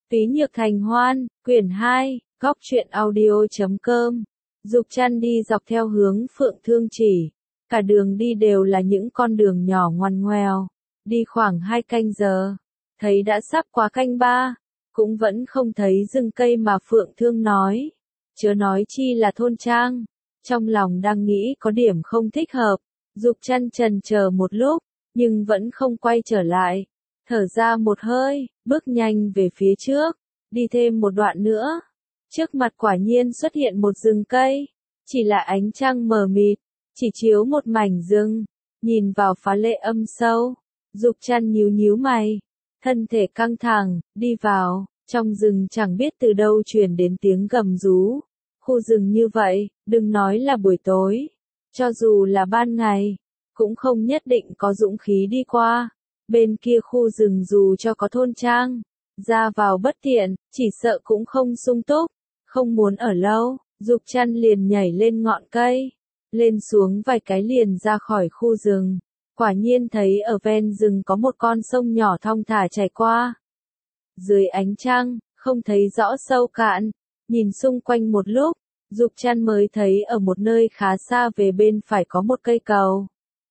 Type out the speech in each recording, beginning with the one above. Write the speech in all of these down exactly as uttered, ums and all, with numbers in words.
Phí Nhược Thành Hoan, quyển hai, góc truyện audio chấm com. Dục Trăn đi dọc theo hướng Phượng Thương Chỉ. Cả đường đi đều là những con đường nhỏ ngoằn ngoèo. Đi khoảng hai canh giờ. Thấy đã sắp qua canh ba. Cũng vẫn không thấy rừng cây mà Phượng Thương nói. Chớ nói chi là thôn trang. Trong lòng đang nghĩ có điểm không thích hợp. Dục Trăn chần chờ một lúc, nhưng vẫn không quay trở lại. Thở ra một hơi, bước nhanh về phía trước, đi thêm một đoạn nữa. Trước mặt quả nhiên xuất hiện một rừng cây, chỉ là ánh trăng mờ mịt, chỉ chiếu một mảnh rừng, nhìn vào phá lệ âm sâu. Dục Trăn nhíu nhíu mày, thân thể căng thẳng, đi vào, trong rừng chẳng biết từ đâu truyền đến tiếng gầm rú. Khu rừng như vậy, đừng nói là buổi tối, cho dù là ban ngày, cũng không nhất định có dũng khí đi qua. Bên kia khu rừng dù cho có thôn trang, ra vào bất tiện, chỉ sợ cũng không sung túc, không muốn ở lâu. Dục Trăn liền nhảy lên ngọn cây, lên xuống vài cái liền ra khỏi khu rừng. Quả nhiên thấy ở ven rừng có một con sông nhỏ thong thả chảy qua. Dưới ánh trăng, không thấy rõ sâu cạn, nhìn xung quanh một lúc, Dục Trăn mới thấy ở một nơi khá xa về bên phải có một cây cầu.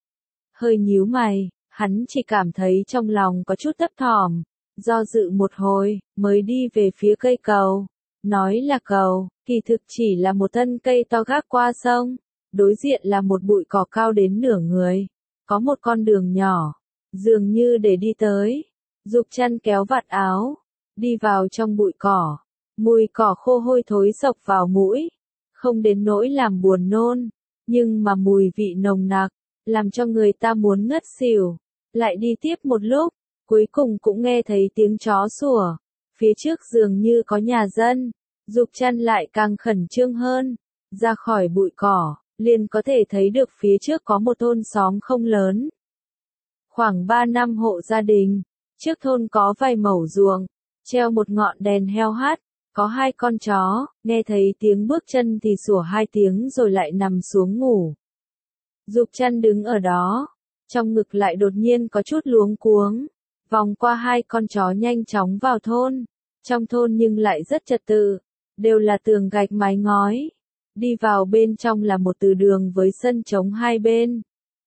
Hơi nhíu mày, hắn chỉ cảm thấy trong lòng có chút thấp thỏm, do dự một hồi, mới đi về phía cây cầu. Nói là cầu, kỳ thực chỉ là một thân cây to gác qua sông, đối diện là một bụi cỏ cao đến nửa người, có một con đường nhỏ, dường như để đi tới. Dục Trăn kéo vạt áo, đi vào trong bụi cỏ, mùi cỏ khô hôi thối xộc vào mũi, không đến nỗi làm buồn nôn, nhưng mà mùi vị nồng nặc, làm cho người ta muốn ngất xỉu. Lại đi tiếp một lúc, cuối cùng cũng nghe thấy tiếng chó sủa, phía trước dường như có nhà dân. Dục Trăn lại càng khẩn trương hơn, ra khỏi bụi cỏ, liền có thể thấy được phía trước có một thôn xóm không lớn. Khoảng ba năm hộ gia đình, trước thôn có vài mẩu ruộng, treo một ngọn đèn heo hắt, có hai con chó, nghe thấy tiếng bước chân thì sủa hai tiếng rồi lại nằm xuống ngủ. Dục Trăn đứng ở đó, trong ngực lại đột nhiên có chút luống cuống, vòng qua hai con chó nhanh chóng vào thôn. Trong thôn nhưng lại rất trật tự, đều là tường gạch mái ngói. Đi vào bên trong là một từ đường với sân trống hai bên.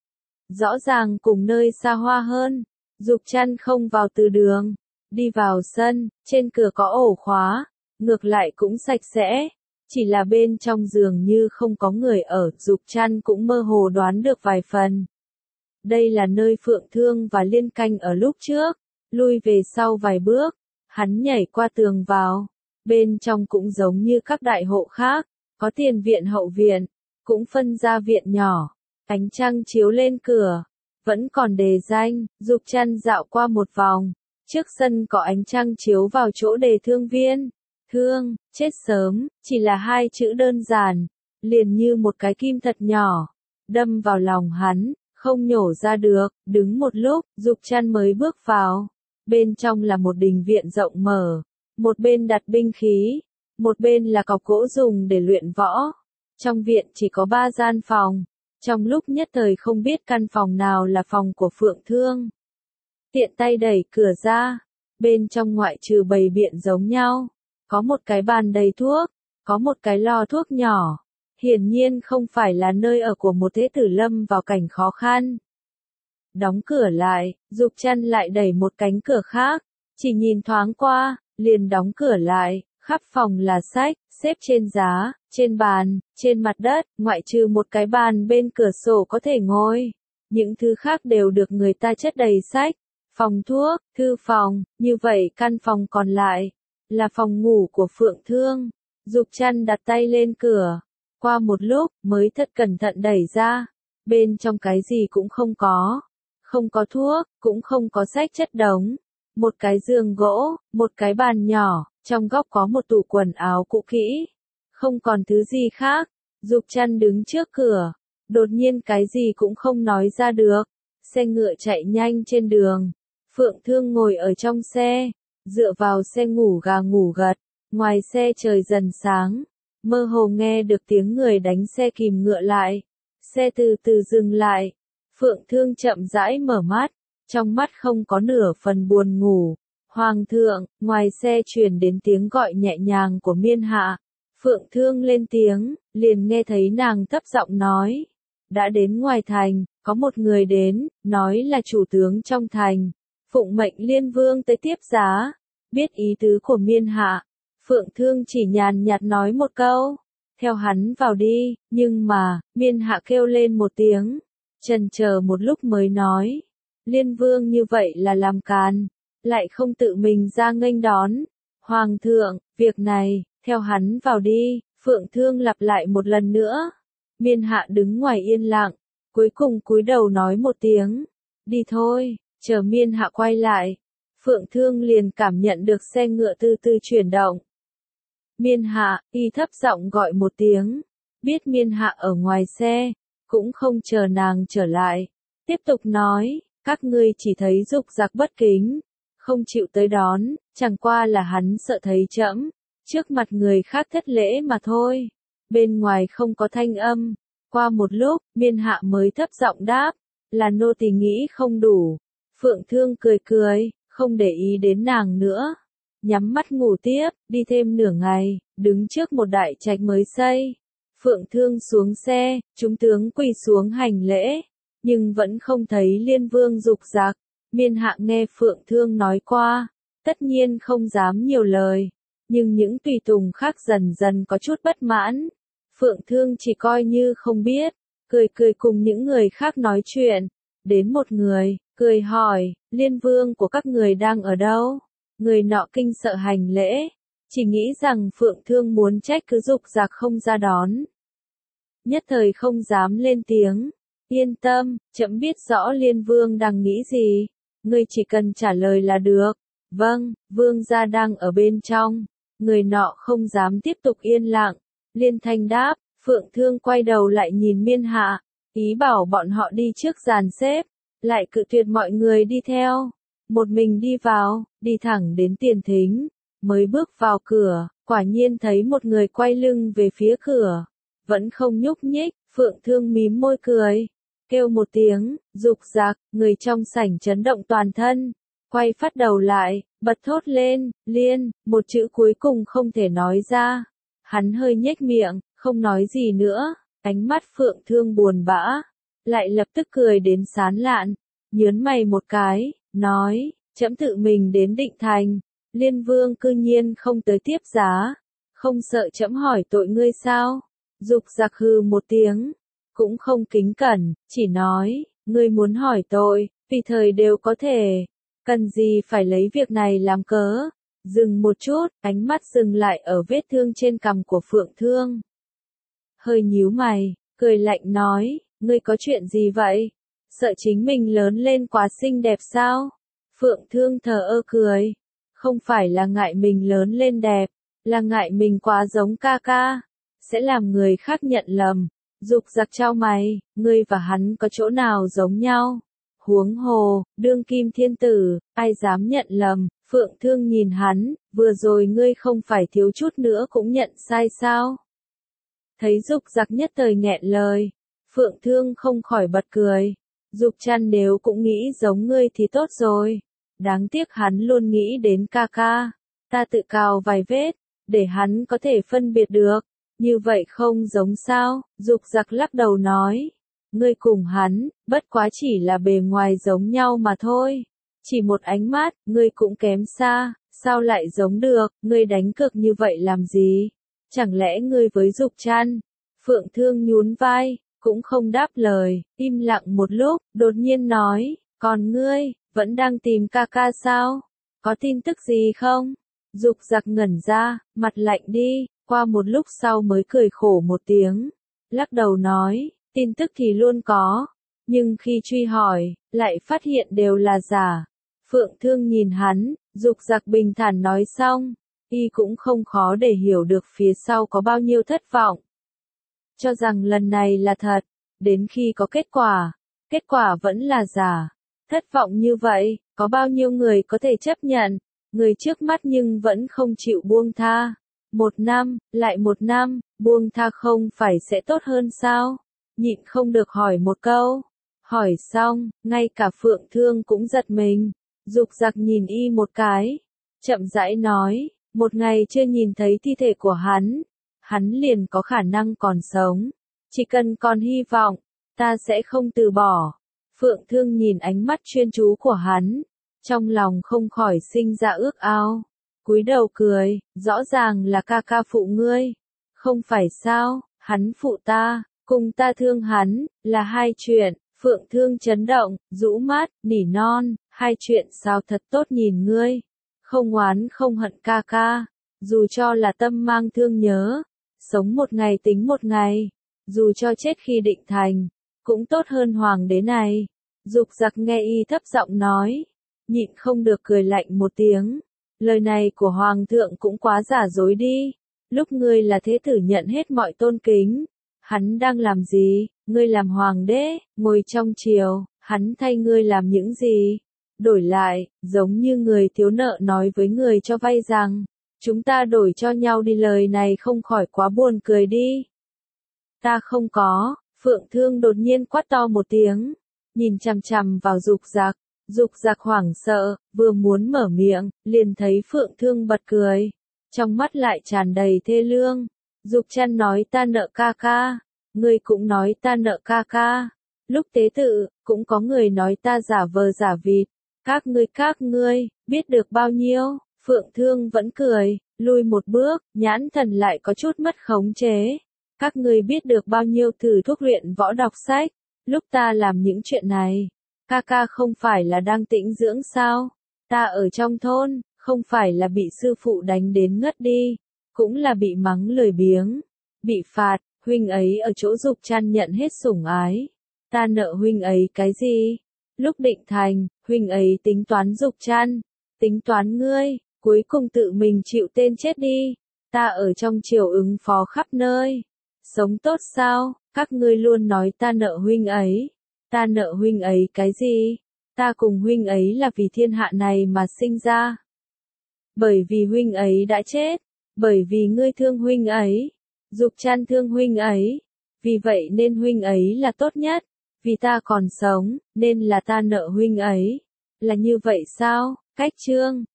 Rõ ràng cùng nơi xa hoa hơn. Dục Trăn không vào từ đường, đi vào sân, trên cửa có ổ khóa, ngược lại cũng sạch sẽ. Chỉ là bên trong giường như không có người ở, Dục Trăn cũng mơ hồ đoán được vài phần. Đây là nơi Phượng Thương và Liên canh ở lúc trước. Lui về sau vài bước, hắn nhảy qua tường vào. Bên trong cũng giống như các đại hộ khác, có tiền viện hậu viện, cũng phân ra viện nhỏ. Ánh trăng chiếu lên cửa, vẫn còn đề danh. Dục Trăn dạo qua một vòng, trước sân có ánh trăng chiếu vào chỗ đề thương viên. Thương, chết sớm, chỉ là hai chữ đơn giản, liền như một cái kim thật nhỏ, đâm vào lòng hắn, không nhổ ra được. Đứng một lúc, Dục Trăn mới bước vào. Bên trong là một đình viện rộng mở, một bên đặt binh khí, một bên là cọc gỗ dùng để luyện võ. Trong viện chỉ có ba gian phòng, trong lúc nhất thời không biết căn phòng nào là phòng của Phượng Thương. Tiện tay đẩy cửa ra, bên trong ngoại trừ bày biện giống nhau, có một cái bàn đầy thuốc, có một cái lò thuốc nhỏ, hiển nhiên không phải là nơi ở của một thế tử lâm vào cảnh khó khăn. Đóng cửa lại, Dục Trăn lại đẩy một cánh cửa khác, chỉ nhìn thoáng qua, liền đóng cửa lại. Khắp phòng là sách, xếp trên giá, trên bàn, trên mặt đất, ngoại trừ một cái bàn bên cửa sổ có thể ngồi. Những thứ khác đều được người ta chất đầy sách, phòng thuốc, thư phòng. Như vậy căn phòng còn lại là phòng ngủ của Phượng Thương. Dục Trăn đặt tay lên cửa, qua một lúc mới thật cẩn thận đẩy ra. Bên trong cái gì cũng không có, không có thuốc, cũng không có sách chất đống. Một cái giường gỗ, một cái bàn nhỏ, trong góc có một tủ quần áo cũ kỹ. Không còn thứ gì khác. Dục Trăn đứng trước cửa, đột nhiên cái gì cũng không nói ra được. Xe ngựa chạy nhanh trên đường. Phượng Thương ngồi ở trong xe, dựa vào xe ngủ gà ngủ gật. Ngoài xe trời dần sáng, mơ hồ nghe được tiếng người đánh xe kìm ngựa lại. Xe từ từ dừng lại. Phượng Thương chậm rãi mở mắt, trong mắt không có nửa phần buồn ngủ, Hoàng thượng, ngoài xe truyền đến tiếng gọi nhẹ nhàng của Miên Hạ. Phượng Thương lên tiếng, liền nghe thấy nàng thấp giọng nói. Đã đến ngoài thành, có một người đến, nói là chủ tướng trong thành. Phụng mệnh Liên Vương tới tiếp giá. Biết ý tứ của Miên Hạ. Phượng Thương chỉ nhàn nhạt nói một câu. Theo hắn vào đi, nhưng mà, Miên Hạ kêu lên một tiếng. Chần chờ một lúc mới nói. Liên Vương như vậy là làm càn. Lại không tự mình ra nghênh đón. Hoàng thượng, việc này, theo hắn vào đi, Phượng Thương lặp lại một lần nữa. Miên Hạ đứng ngoài yên lặng, cuối cùng cúi đầu nói một tiếng. Đi thôi, chờ Miên Hạ quay lại. Phượng Thương liền cảm nhận được xe ngựa từ từ chuyển động. Miên Hạ, y thấp giọng gọi một tiếng. Biết Miên Hạ ở ngoài xe, cũng không chờ nàng trở lại. Tiếp tục nói, các ngươi chỉ thấy dục giặc bất kính. Không chịu tới đón, chẳng qua là hắn sợ thấy trẫm trước mặt người khác thất lễ mà thôi. Bên ngoài không có thanh âm. Qua một lúc, Miên Hạ mới thấp giọng đáp, là nô tỳ nghĩ không đủ. Phượng Thương cười cười, không để ý đến nàng nữa. Nhắm mắt ngủ tiếp, đi thêm nửa ngày, đứng trước một đại trạch mới xây. Phượng Thương xuống xe, chúng tướng quỳ xuống hành lễ, nhưng vẫn không thấy Liên Vương dục giặc. Miên Hạ nghe Phượng Thương nói qua, tất nhiên không dám nhiều lời, nhưng những tùy tùng khác dần dần có chút bất mãn. Phượng Thương chỉ coi như không biết, cười cười cùng những người khác nói chuyện. Đến một người, cười hỏi, Liên Vương của các người đang ở đâu? Người nọ kinh sợ hành lễ, chỉ nghĩ rằng Phượng Thương muốn trách cứ dục giặc không ra đón. Nhất thời không dám lên tiếng. Yên tâm, trẫm biết rõ Liên Vương đang nghĩ gì. Ngươi chỉ cần trả lời là được. Vâng, Vương gia đang ở bên trong. Người nọ không dám tiếp tục yên lặng. Liên thanh đáp, Phượng Thương quay đầu lại nhìn Miên Hạ, ý bảo bọn họ đi trước dàn xếp, lại cự tuyệt mọi người đi theo. Một mình đi vào, đi thẳng đến tiền thính, mới bước vào cửa, quả nhiên thấy một người quay lưng về phía cửa, vẫn không nhúc nhích. Phượng Thương mím môi cười, kêu một tiếng, dục giặc, người trong sảnh chấn động toàn thân, quay phát đầu lại, bật thốt lên, Liên, một chữ cuối cùng không thể nói ra. Hắn hơi nhếch miệng, không nói gì nữa, ánh mắt Phượng Thương buồn bã, lại lập tức cười đến sán lạn, nhớn mày một cái, nói, trẫm tự mình đến Định Thành, Liên Vương cư nhiên không tới tiếp giá, không sợ trẫm hỏi tội ngươi sao? Dục giặc hừ một tiếng, cũng không kính cẩn, chỉ nói, ngươi muốn hỏi tội, tùy thời đều có thể, cần gì phải lấy việc này làm cớ. Dừng một chút, ánh mắt dừng lại ở vết thương trên cằm của Phượng Thương. Hơi nhíu mày, cười lạnh nói, ngươi có chuyện gì vậy? Sợ chính mình lớn lên quá xinh đẹp sao? Phượng Thương thờ ơ cười, không phải là ngại mình lớn lên đẹp, là ngại mình quá giống ca ca, sẽ làm người khác nhận lầm. Dục giặc trao mày, ngươi và hắn có chỗ nào giống nhau? Huống hồ, đương kim thiên tử, ai dám nhận lầm? Phượng Thương nhìn hắn, vừa rồi ngươi không phải thiếu chút nữa cũng nhận sai sao? Thấy dục giặc nhất thời nghẹn lời, Phượng Thương không khỏi bật cười. Dục chăn nếu cũng nghĩ giống ngươi thì tốt rồi. Đáng tiếc hắn luôn nghĩ đến ca ca. Ta tự cào vài vết, để hắn có thể phân biệt được. Như vậy không giống sao? Dục giặc lắc đầu nói. Ngươi cùng hắn, bất quá chỉ là bề ngoài giống nhau mà thôi. Chỉ một ánh mắt, ngươi cũng kém xa, sao lại giống được, ngươi đánh cược như vậy làm gì? Chẳng lẽ ngươi với Dục Trăn? Phượng Thương nhún vai, cũng không đáp lời, im lặng một lúc, đột nhiên nói, còn ngươi, vẫn đang tìm ca ca sao? Có tin tức gì không? Dục giặc ngẩn ra, mặt lạnh đi, qua một lúc sau mới cười khổ một tiếng, lắc đầu nói, tin tức thì luôn có, nhưng khi truy hỏi, lại phát hiện đều là giả. Phượng Thương nhìn hắn, dục giặc bình thản nói xong, y cũng không khó để hiểu được phía sau có bao nhiêu thất vọng. Cho rằng lần này là thật, đến khi có kết quả, kết quả vẫn là giả. Thất vọng như vậy, có bao nhiêu người có thể chấp nhận, người trước mắt nhưng vẫn không chịu buông tha. Một năm, lại một năm, buông tha không phải sẽ tốt hơn sao? Nhịn không được hỏi một câu. Hỏi xong, ngay cả Phượng Thương cũng giật mình. Dục Giặc nhìn y một cái, chậm rãi nói, một ngày chưa nhìn thấy thi thể của hắn, hắn liền có khả năng còn sống. Chỉ cần còn hy vọng, ta sẽ không từ bỏ. Phượng Thương nhìn ánh mắt chuyên chú của hắn, trong lòng không khỏi sinh ra ước ao. Cúi đầu cười, rõ ràng là ca ca phụ ngươi. Không phải sao, hắn phụ ta, cùng ta thương hắn, là hai chuyện. Phượng Thương chấn động, rũ mắt, nỉ non, hai chuyện sao thật tốt nhìn ngươi. Không oán không hận ca ca, dù cho là tâm mang thương nhớ, sống một ngày tính một ngày, dù cho chết khi định thành, cũng tốt hơn hoàng đế này. Dục Giặc nghe y thấp giọng nói, nhịn không được cười lạnh một tiếng. Lời này của hoàng thượng cũng quá giả dối đi. Lúc ngươi là thế tử nhận hết mọi tôn kính, hắn đang làm gì? Ngươi làm hoàng đế, ngồi trong triều, hắn thay ngươi làm những gì? Đổi lại, giống như người thiếu nợ nói với người cho vay rằng, chúng ta đổi cho nhau đi, lời này không khỏi quá buồn cười đi. Ta không có. Phượng Thương đột nhiên quát to một tiếng, nhìn chằm chằm vào Dục Giặc. Dục Giặc hoảng sợ, vừa muốn mở miệng, liền thấy Phượng Thương bật cười, trong mắt lại tràn đầy thê lương. Dục Chân nói ta nợ ca ca, ngươi cũng nói ta nợ ca ca. Lúc tế tự, cũng có người nói ta giả vờ giả vịt. Các ngươi các ngươi, biết được bao nhiêu? Phượng Thương vẫn cười, lùi một bước, nhãn thần lại có chút mất khống chế. Các ngươi biết được bao nhiêu thử thuốc luyện võ đọc sách? Lúc ta làm những chuyện này, ca ca không phải là đang tĩnh dưỡng sao? Ta ở trong thôn, không phải là bị sư phụ đánh đến ngất đi, cũng là bị mắng lười biếng, bị phạt, huynh ấy ở chỗ Dục Chân nhận hết sủng ái. Ta nợ huynh ấy cái gì? Lúc định thành, huynh ấy tính toán Dục Chân, tính toán ngươi, cuối cùng tự mình chịu tên chết đi. Ta ở trong triều ứng phó khắp nơi, sống tốt sao? Các ngươi luôn nói ta nợ huynh ấy. Ta nợ huynh ấy cái gì? Ta cùng huynh ấy là vì thiên hạ này mà sinh ra. Bởi vì huynh ấy đã chết, bởi vì ngươi thương huynh ấy, Dục Chân thương huynh ấy, vì vậy nên huynh ấy là tốt nhất, vì ta còn sống, nên là ta nợ huynh ấy. Là như vậy sao? Cách chương